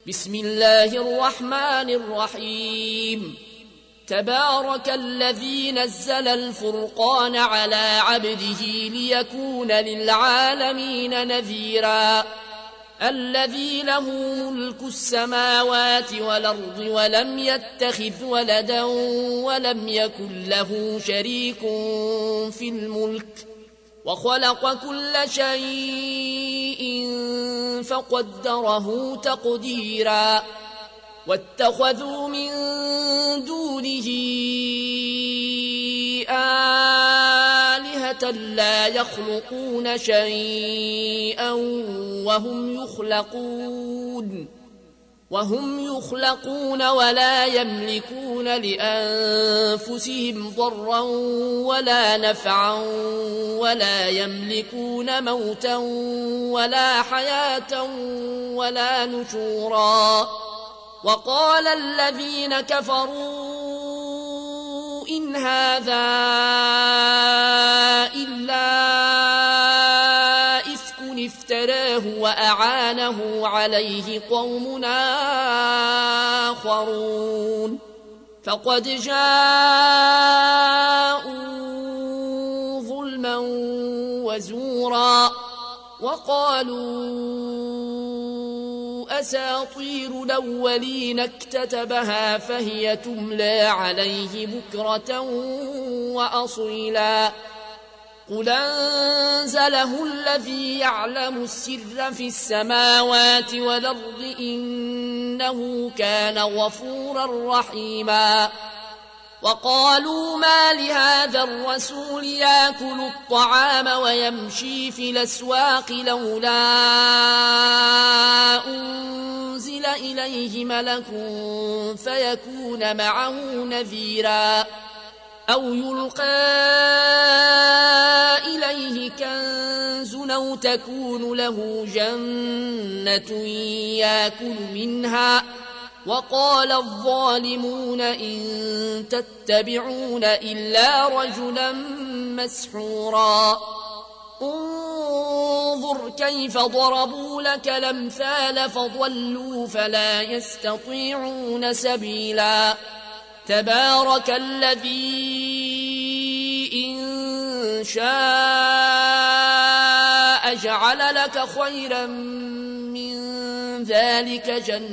بسم الله الرحمن الرحيم. تبارك الذي نزل الفرقان على عبده ليكون للعالمين نذيرا. الذي له ملك السماوات والأرض ولم يتخذ ولدا ولم يكن له شريك في الملك وخلق كل شيء فقدره تقديرا. واتخذوا من دونه آلهة لا يخلقون شيئا وهم يخلقون ولا يملكون لأنفسهم ضرا ولا نفعا ولا يملكون موتا ولا حياة ولا نشورا. وقال الذين كفروا إن هذا إلا إفك افتراه وأعانه عليه قوم آخرون فقد جاءوا ظلما وزورا. وقالوا أساطير الأولين اكتتبها فهي تملى عليه بكرة وأصيلا. قل أنزله الذي يعلم السر في السماوات والأرض إنه كان غفورا رحيما. وقالوا ما لهذا الرسول يأكل الطعام ويمشي في الأسواق لولا أنزل إليه ملك فيكون معه نذيرا أو يلقى إليه كنز أو تكون له جنة يأكل منها. وقال الظالمون إن تتبعون إلا رجلا مسحورا. انظر كيف ضربوا لك الأمثال فضلوا فلا يستطيعون سبيلا. تبارك الذي إن شاء جعل لك خيرا من ذلك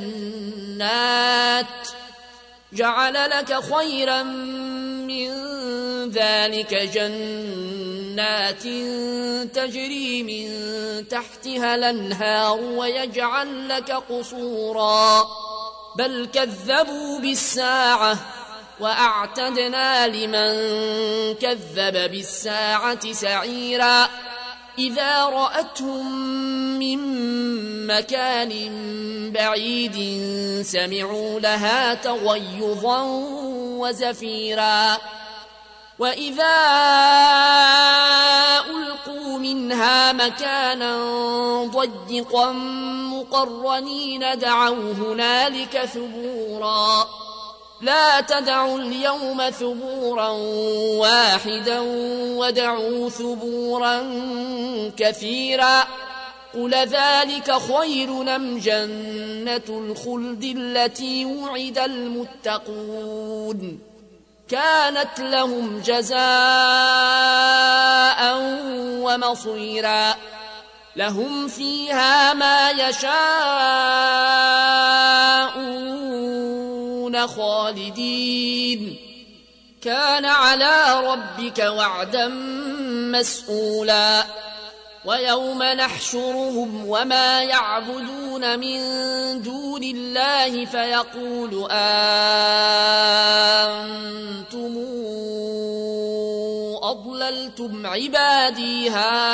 جنات تجري من تحتها الأنهار ويجعل لك قصورا. بل كذبوا بالساعة وأعتدنا لمن كذب بالساعة سعيرا. إذا رأتهم من مكان بعيد سمعوا لها تغيظا وزفيرا. وإذا ألقوا منها مكانا ضيقا مقرنين دعوا هنالك ثبورا. لا تدعوا اليوم ثبورا واحدا وادعوا ثبورا كثيرا. قل ذلك خير أم جنة الخلد التي وعد المتقون كانت لهم جزاء ومصيرا. لهم فيها ما يشاءون خالدين. كان على ربك وعدا مسئولا. ويوم نحشرهم وما يعبدون من دون الله فيقول أنتم أضللتم عبادي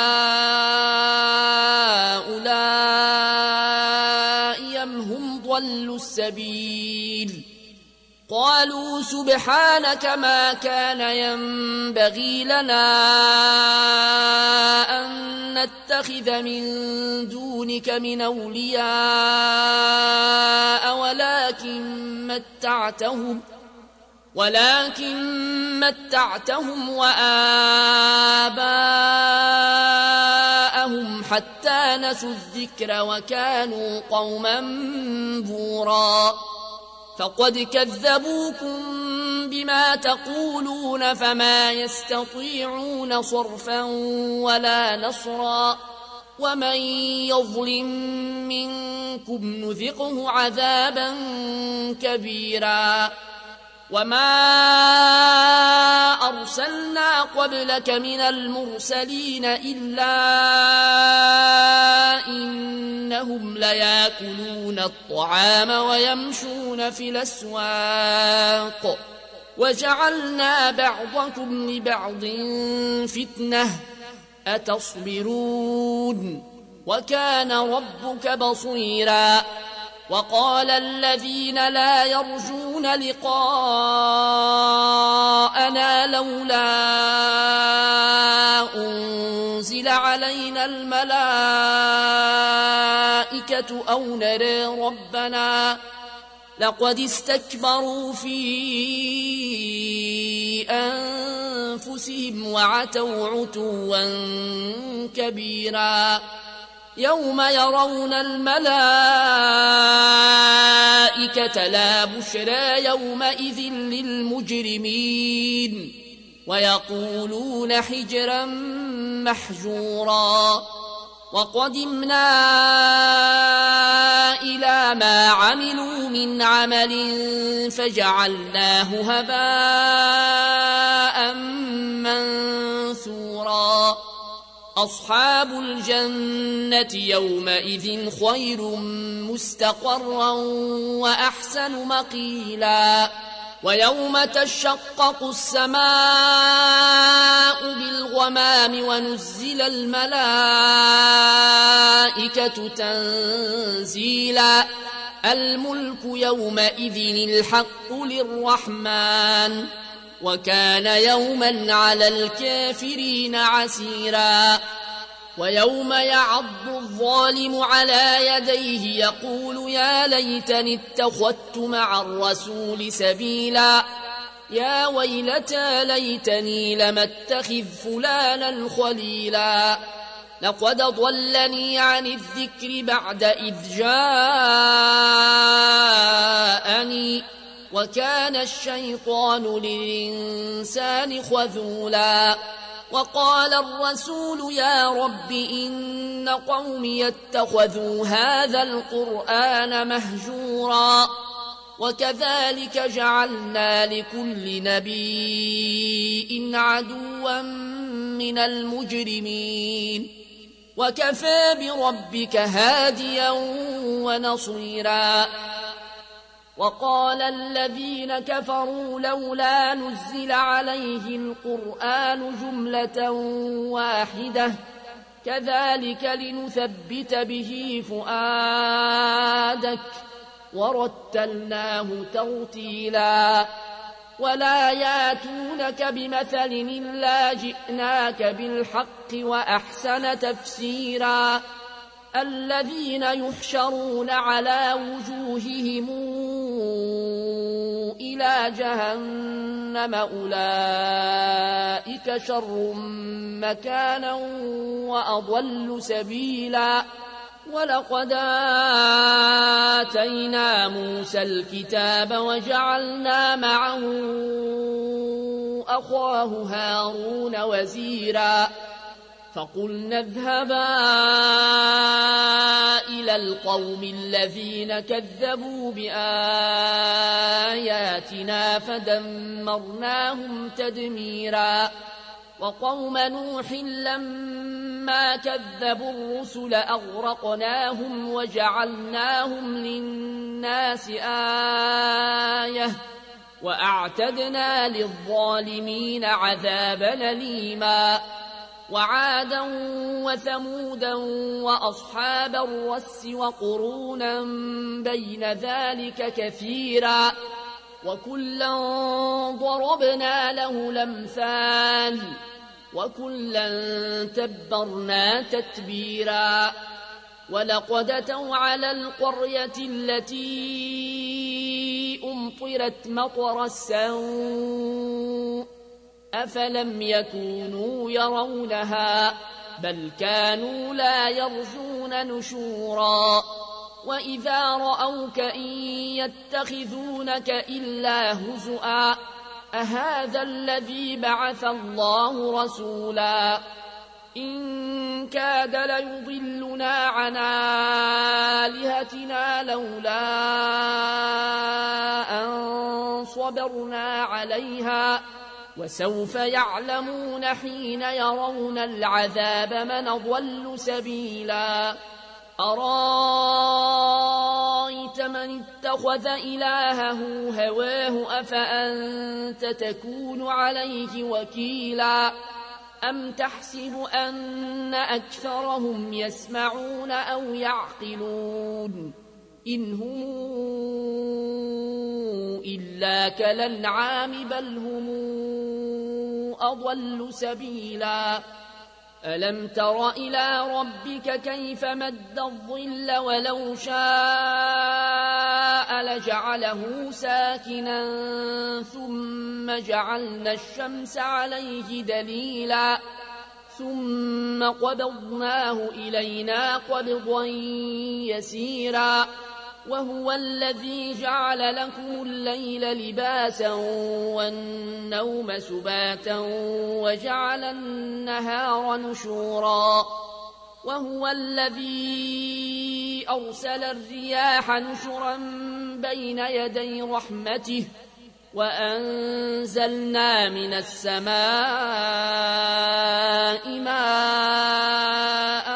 هؤلاء أم هم ضلوا السبيل. قالوا سبحانك ما كان ينبغي لنا أن نتخذ من دونك من أولياء ولكن متعتهم وآباءهم حتى نسوا الذكر وكانوا قوما بورا. محجورا فقد كذبوكم بما تقولون فما يستطيعون صرفا ولا نصرا ومن يظلم منكم نذقه عذابا كبيرا وما أرسلنا قبلك من المرسلين إلا إنهم ليأكلون الطعام ويمشون في الأسواق وجعلنا بعضكم لبعض فتنة أتصبرون وكان ربك بصيرا وقال الذين لا يرجون لقاءنا لولا أنزل علينا الملائكة أو نرى ربنا لقد استكبروا في أنفسهم وعتوا عتوا كبيرا يوم يرون الملائكة لا بشرى يومئذ للمجرمين ويقولون حجرا محجورا وقدمنا إلى ما عملوا من عمل فجعلناه هباء منثورا أصحاب الجنة يومئذ خير مستقرا وأحسن مقيلا ويوم تشقق السماء بالغمام ونزل الملائكة تنزيلا الملك يومئذ الحق للرحمن وكان يوما على الكافرين عسيرا ويوم يعض الظالم على يديه يقول يا ليتني اتخذت مع الرسول سبيلا يا ويلتى ليتني لم اتخذ فلانا خليلا لقد ضلني عن الذكر بعد إذ جاءني وكان الشيطان للإنسان خذولا وقال الرسول يا رب إن قومي اتخذوا هذا القرآن مهجورا وكذلك جعلنا لكل نبي عدوا من المجرمين وكفى بربك هاديا ونصيرا وقال الذين كفروا لولا نزل عليه القرآن جملة واحدة كذلك لنثبت به فؤادك ورتلناه ترتيلا ولا ياتونك بمثل إلا جئناك بالحق وأحسن تفسيرا الذين يحشرون على وجوههم إلى جهنم أولئك شر مكانا وأضل سبيلا ولقد آتينا موسى الكتاب وجعلنا معه أخاه هارون وزيرا فقلنا اذهبا إلى القوم الذين كذبوا بآياتنا فدمرناهم تدميرا وقوم نوح لما كذبوا الرسل أغرقناهم وجعلناهم للناس آية وأعتدنا للظالمين عذابا أليما وعادا وثمودا وأصحاب الرس وقرونا بين ذلك كثيرا وكلا ضربنا له الأمثال وكلا تبرنا تتبيرا ولقد أتوا على القرية التي أمطرت مطر السوء أفلم يكونوا يرونها بل كانوا لا يرجون نشورا وإذا رأوك إن يتخذونك إلا هزؤا أهذا الذي بعث الله رسولا إن كاد ليضلنا عن آلهتنا لولا أن صبرنا عليها وسوف يعلمون حين يرون العذاب من أضل سبيلا أرأيت من اتخذ إلهه هواه أفأنت تكون عليه وكيلا أم تحسب أن أكثرهم يسمعون أو يعقلون إن هم إلا كالأنعام بل هم أضل سبيلا ألم تر إلى ربك كيف مد الظل ولو شاء لجعله ساكنا ثم جعلنا الشمس عليه دليلا ثم قبضناه إلينا قبضا يسيرا وهو الذي جعل لكم الليل لباسا والنوم سباتا وجعل النهار نشورا وهو الذي أرسل الرياح نشرا بين يدي رحمته وأنزلنا من السماء ماء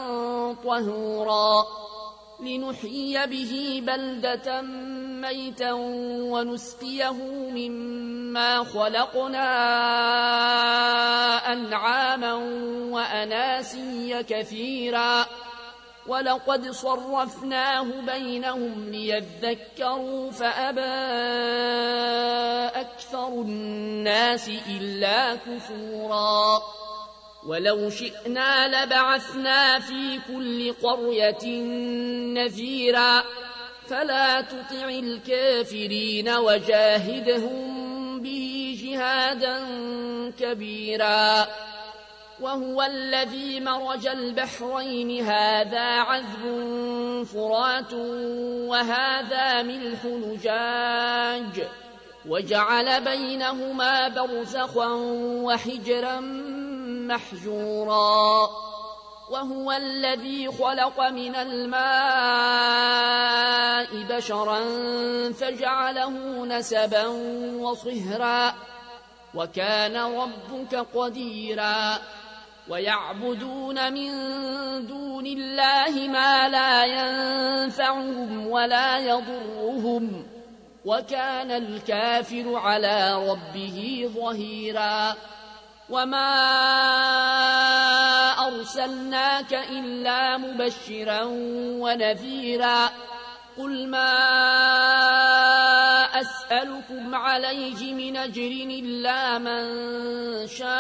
طهورا لنحيي به بلدة ميتا ونسقيه مما خلقنا أنعاما وأناسيا كثيرا ولقد صرفناه بينهم ليذكروا فأبى أكثر الناس إلا كفورا ولو شئنا لبعثنا في كل قرية نذيرا فلا تطع الكافرين وجاهدهم به جهادا كبيرا وهو الذي مرج البحرين هذا عذب فرات وهذا ملح نجاج وجعل بينهما برزخا وحجرا محجورا وهو الذي خلق من الماء بشرا فجعله نسبا وصهرا وكان ربك قديرا ويعبدون من دون الله ما لا ينفعهم ولا يضرهم وكان الكافر على ربه ظهيرا وما أرسلناك إلا مبشرا ونذيرا قل ما أسألكم عليه من أجر إلا من شاء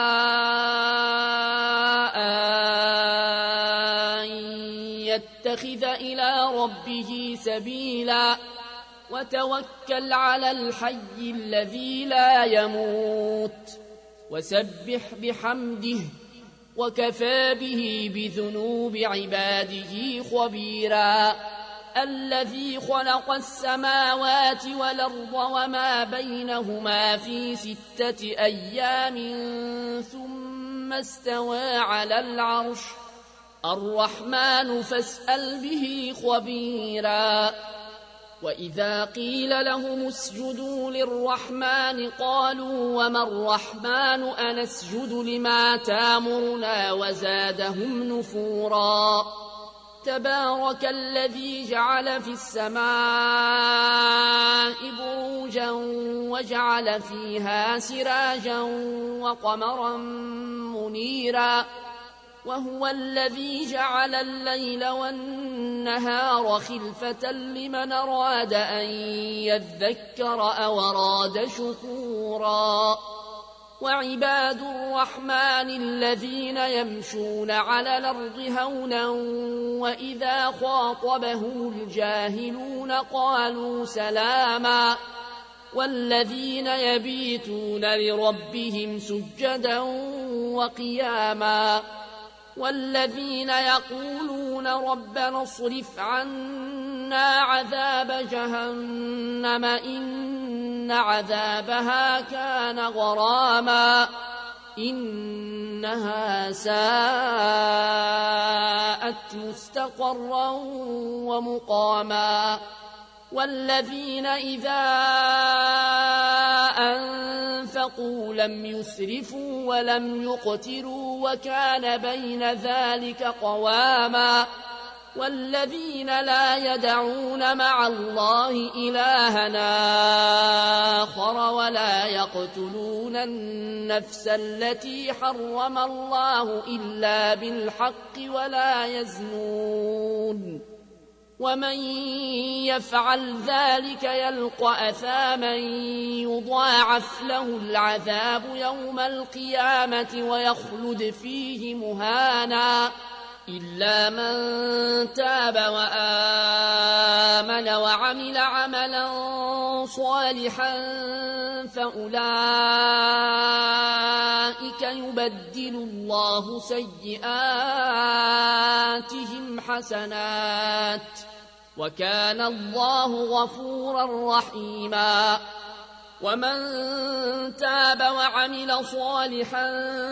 أن يتخذ إلى ربه سبيلا وتوكل على الحي الذي لا يموت وسبح بحمده وكفى به بذنوب عباده خبيرا الذي خلق السماوات والأرض وما بينهما في 6 أيام ثم استوى على العرش الرحمن فاسأل به خبيرا وإذا قيل لهم اسجدوا للرحمن قالوا وما الرحمن أنسجد لما تامرنا وزادهم نفورا تبارك الذي جعل في السماء بروجا وجعل فيها سراجا وقمرا منيرا وهو الذي جعل الليل والنهار خلفة لمن أراد أن يذكر أو أراد شكورا وعباد الرحمن الذين يمشون على الأرض هونا وإذا خاطبهم الجاهلون قالوا سلاما والذين يبيتون لربهم سجدا وقياما والذين يقولون ربنا اصرف عنا عذاب جهنم إن عذابها كان غراما إنها ساءت مستقرا ومقاما والذين إذا أنفقوا لم يسرفوا ولم يقتروا وكان بين ذلك قواما والذين لا يدعون مع الله إلهنا آخر ولا يقتلون النفس التي حرم الله إلا بالحق ولا يزنون ومن يفعل ذلك يلقى أثاما يضاعف له العذاب يوم القيامة ويخلد فيه مهانا إلا من تاب وآمن وعمل عملا صالحا فأولئك يبدل الله سيئاتهم حسنات وكان الله غفورا رحيما ومن تاب وعمل صالحا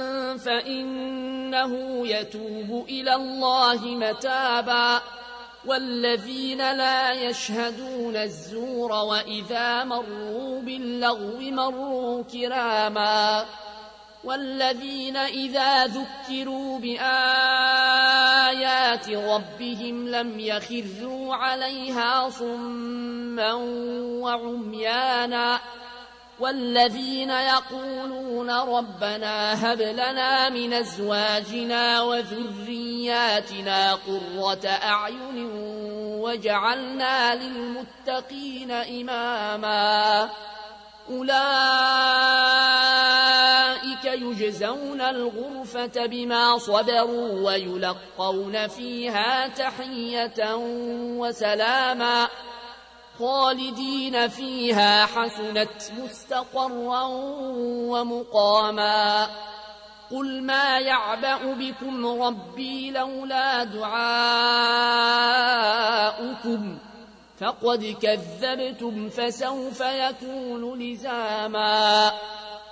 فإنه يتوب إلى الله متابا والذين لا يشهدون الزور وإذا مروا باللغو مروا كراما والذين إذا ذكروا بآيات ربهم لم يخروا عليها صما وعميانا والذين يقولون ربنا هب لنا من أزواجنا وذرياتنا قرة أعين وجعلنا للمتقين إماما أولئك يجزون الغرفة بما صبروا ويلقون فيها تحية وسلاما خالدين فيها حسنت مستقرا ومقاما قل ما يعبأ بكم ربي لولا دعاؤكم فقد كذبتم فسوف يكون لزاما